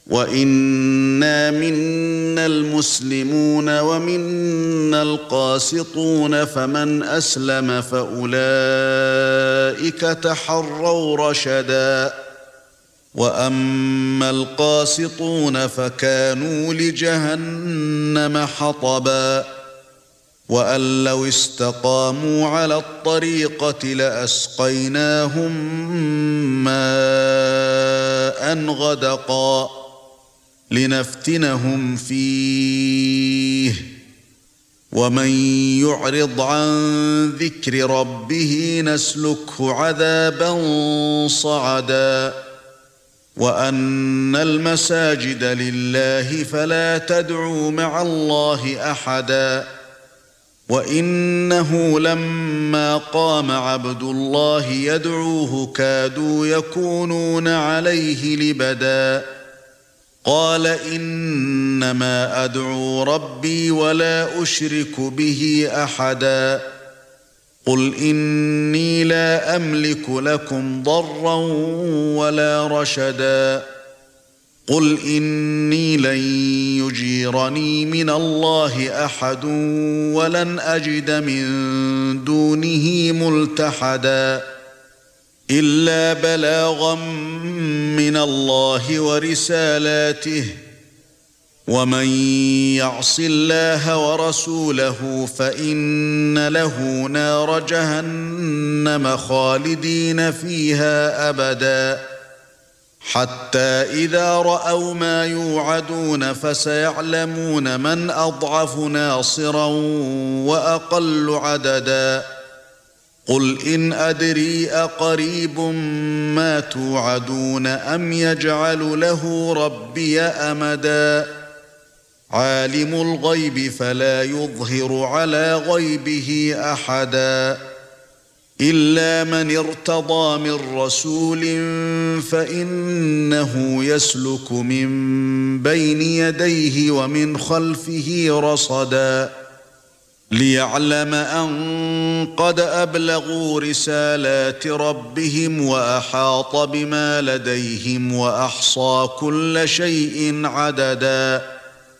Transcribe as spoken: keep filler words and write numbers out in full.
وَإِنَّا مِنَّا الْمُسْلِمُونَ وَمِنَّا الْقَاسِطُونَ فَمَنْ أَسْلَمَ فَأُولَئِكَ تَحَرَّوْا رَشَدًا وَأَمَّا الْقَاسِطُونَ فَكَانُوا لِجَهَنَّمَ حَطَبًا وَأَن لَّوْ اسْتَقَامُوا عَلَى الطَّرِيقَةِ لَأَسْقَيْنَاهُم مَّاءً غَدَقًا لِنَفْتِنَهُمْ فِيهِ وَمَن يُعْرِضْ عَن ذِكْرِ رَبِّهِ نَسْلُكْهُ عَذَابًا صَعَدًا وَأَنَّ الْمَسَاجِدَ لِلَّهِ فَلَا تَدْعُوا مَعَ اللَّهِ أَحَدًا وَإِنَّهُ لَمَّا قَامَ عَبْدُ اللَّهِ يَدْعُوهُ كَادُوا يَكُونُونَ عَلَيْهِ لِبَدًا قَالَ إِنَّمَا أَدْعُو رَبِّي وَلَا أُشْرِكُ بِهِ أَحَدًا قُلْ إِنِّي لَا أَمْلِكُ لَكُمْ ضَرًّا وَلَا رَشَدًا قُلْ إِنِّي لَن يُجِيرَنِي مِنَ اللَّهِ أَحَدٌ وَلَنْ أَجِدَ مِن دُونِهِ مُلْتَحَدًا إِلَّا بَلَاغًا مِنَ اللَّهِ وَرِسَالَاتِهِ وَمَن يَعْصِ اللَّهَ وَرَسُولَهُ فَإِنَّ لَهُ نَارَ جَهَنَّمَ خَالِدِينَ فِيهَا أَبَدًا حَتَّى إِذَا رَأَوْا مَا يُوعَدُونَ فَسَيَعْلَمُونَ مَنْ أَضْعَفُ نَاصِرًا وَأَقَلُّ عَدَدًا قُلْ إِنْ أَدْرِي أَقَرِيبٌ مَا تُوعَدُونَ أَمْ يَجْعَلُ لَهُ رَبِّي أَمَدًا عَالِمُ الْغَيْبِ فَلَا يُظْهِرُ عَلَى غَيْبِهِ أَحَدًا إِلَّا مَنِ ارْتَضَىٰ مِن رَّسُولٍ فَإِنَّهُ يَسْلُكُ مِن بَيْنِ يَدَيْهِ وَمِنْ خَلْفِهِ رَصَدًا لِيَعْلَمَ أَن قَدْ أَبْلَغُوا رِسَالَاتِ رَبِّهِمْ وَأَحَاطَ بِمَا لَدَيْهِمْ وَأَحْصَىٰ كُلَّ شَيْءٍ عَدَدًا